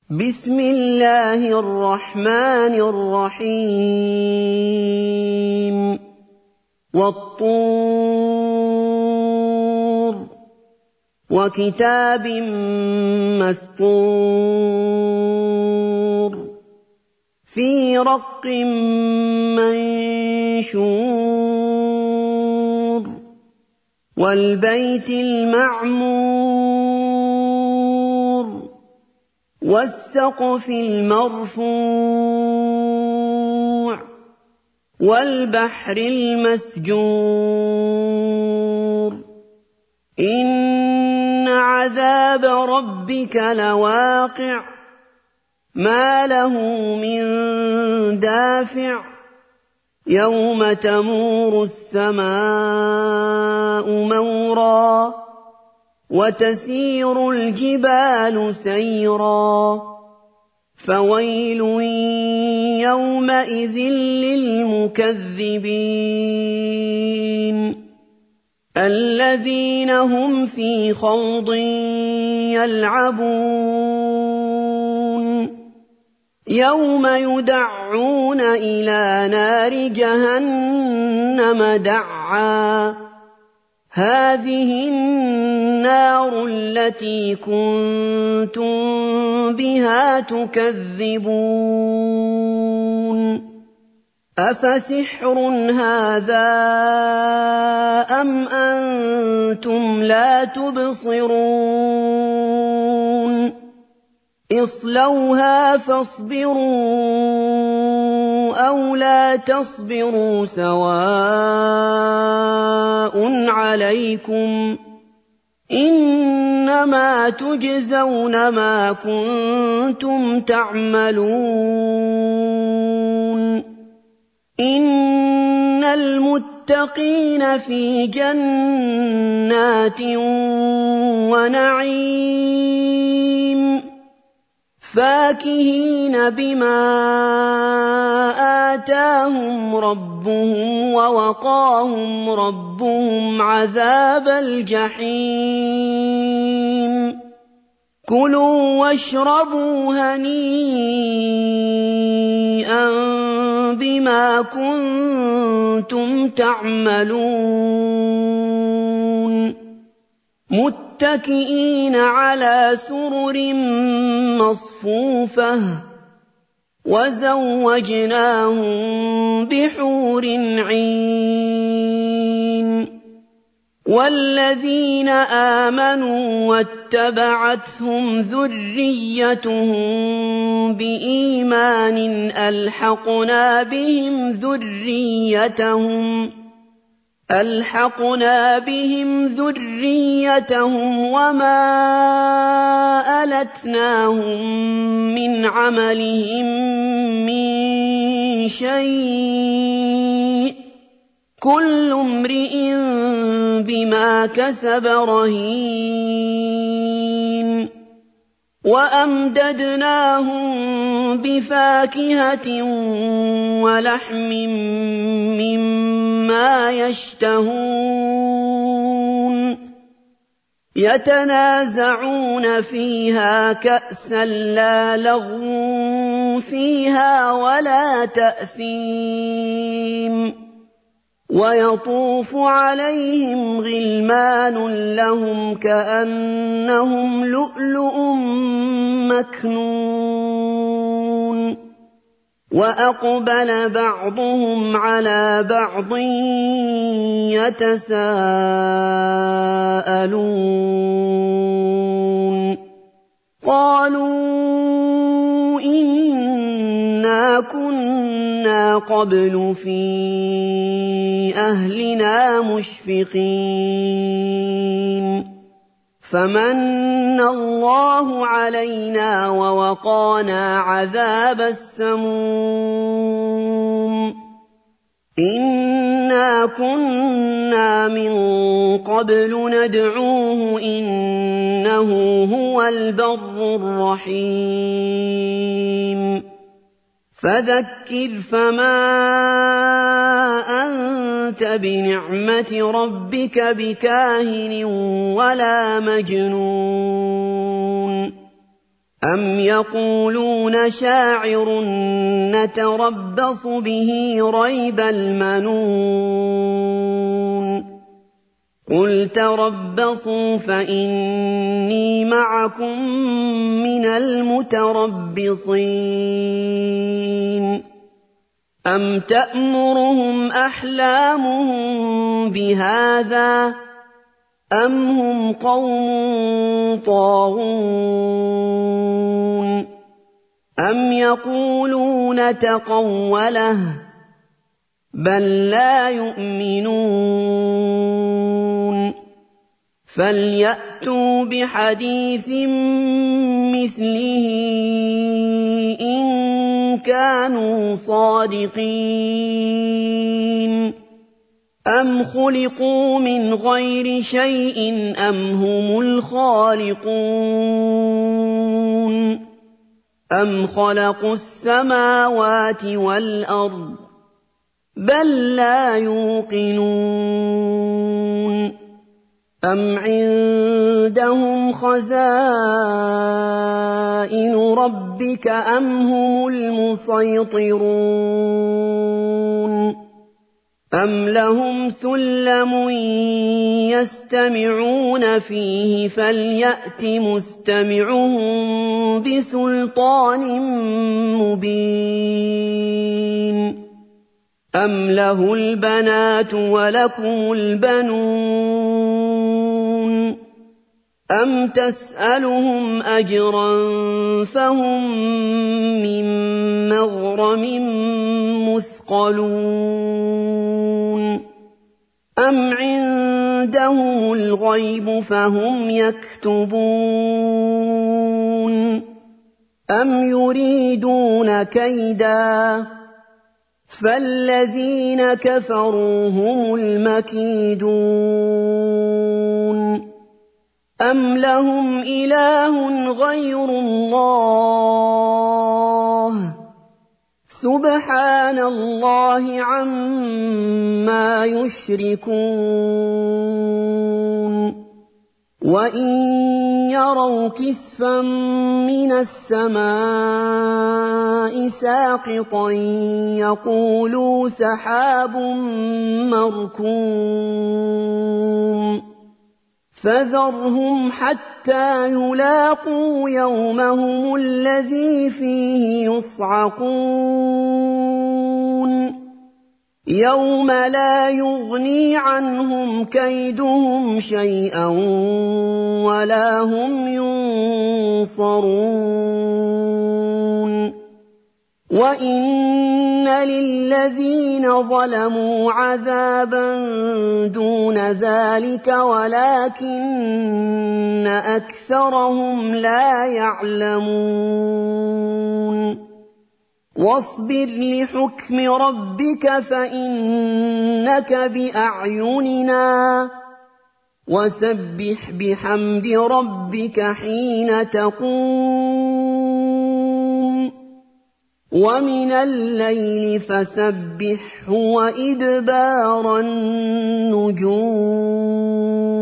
بسم الله الرحمن الرحيم والطور وكتاب مسطور في رق منشور والبيت المعمور والسقف المرفوع والبحر المسجور إن عذاب ربك لواقع ما له من دافع يوم تمور السماء مورا وتسير الجبال سيرا فويل يومئذ للمكذبين الذين هم في خوض يلعبون يوم يدعون إلى نار جهنم دعا هذه النار التي كنتم بها تكذبون أفسحر هذا أم أنتم لا تبصرون اصلوها فاصبروا أو لا تصبروا سواء عليكم إنما تجزون ما كنتم تعملون إن المتقين في جنات ونعيم فاكهين بما آتاهم ربهم ووقاهم ربهم عذاب الجحيم كلوا واشربوا هنيئا بما كنتم تعملون متكئين على سرر مصفوفة وزوجناهم بحور عين والذين آمنوا واتبعتهم ذريتهم بإيمان ألحقنا بهم ذريتهم وما ألتناهم من عملهم من شيء كل امرئ بما كسب رهين وأمددناهم بفاكهة ولحم مما يشتهون يتنازعون فيها كأسا لا لغو فيها ولا تأثيم ويطوف عليهم غلمان لهم كأنهم لؤلؤ مكنون وأقبل بعضهم على بعض يتساءلون قالوا إنا كنا قبل في أهلنا مشفقين فمن الله علينا ووقانا عذاب السموم إنا كنا من قبل ندعوه إنه هو البر الرحيم فذكر فما أنت بنعمة ربك بكاهن ولا مجنون أَمْ يَقُولُونَ شَاعِرٌ نَّتَرَبَّصُ بِهِ رَيْبَ الْمَنُونِ قُلْ تَرَبَّصُوا فَإِنِّي مَعَكُم مِّنَ الْمُتَرَبِّصِينَ أَمْ تَأْمُرُهُمْ أَحْلَامُهُم بِهَٰذَا أَمْ هُمْ قَوْمٌ طَاغُونَ أَمْ يَقُولُونَ تَقَوَّلَهُ بَل لَّا يُؤْمِنُونَ فَلْيَأْتُوا بِحَدِيثٍ مِّثْلِهِ إِن كَانُوا صَادِقِينَ أَمْ خُلِقُوا مِنْ غَيْرِ شَيْءٍ أَمْ هُمُ الْخَالِقُونَ أَمْ خَلَقُوا السَّمَاوَاتِ وَالْأَرْضَ بَل لَّا يُوقِنُونَ أَمْ عِندَهُمْ خَزَائِنُ رَبِّكَ أَمْ هُمُ الْمُصَيْطِرُونَ أَمْ لَهُمْ سُلَّمٌ يَسْتَمِعُونَ فِيهِ فَلْيَأْتِ مُسْتَمِعُهُم بِسُلْطَانٍ مُّبِينٍ أَمْ لَهُ الْبَنَاتُ وَلَكُمُ الْبَنُونَ أَمْ تَسْأَلُهُمْ أَجْرًا فَهُم مِّن مَّغْرَمٍ مُّثْقَلُونَ أَمْ عِندَهُمُ الْغَيْبُ فَهُمْ يَكْتُبُونَ أَمْ يُرِيدُونَ كَيْدًا فَالَّذِينَ كَفَرُوا هُمُ الْمَكِيدُونَ أَمْ لَهُمْ إِلَٰهٌ غَيْرُ اللَّهِ سُبْحَانَ اللَّهِ عَمَّا يُشْرِكُونَ وَإِن يَرَوْا كِسْفًا مِّنَ السَّمَاءِ سَاقِطًا يَقُولُوا سَحَابٌ مَّرْكُومٌ فَذَرْهُمْ حَتَّىٰ يُلَاقُوا يَوْمَهُمُ الَّذِي فِيهِ يُصْعَقُونَ يَوْمَ لَا يُغْنِي عَنْهُمْ كَيْدُهُمْ شَيْئًا وَلَا هُمْ يُنصَرُونَ وَإِنَّ لِلَّذِينَ ظَلَمُوا عَذَابًا دُونَ ذَٰلِكَ وَلَٰكِنَّ أَكْثَرَهُمْ لَا يَعْلَمُونَ وَاصْبِرْ لِحُكْمِ رَبِّكَ فَإِنَّكَ بِأَعْيُنِنَا وَسَبِّحْ بِحَمْدِ رَبِّكَ حِينَ تَقُومُ وَمِنَ اللَّيْلِ فَسَبِّحْهُ وَإِدْبَارَ النُّجُومِ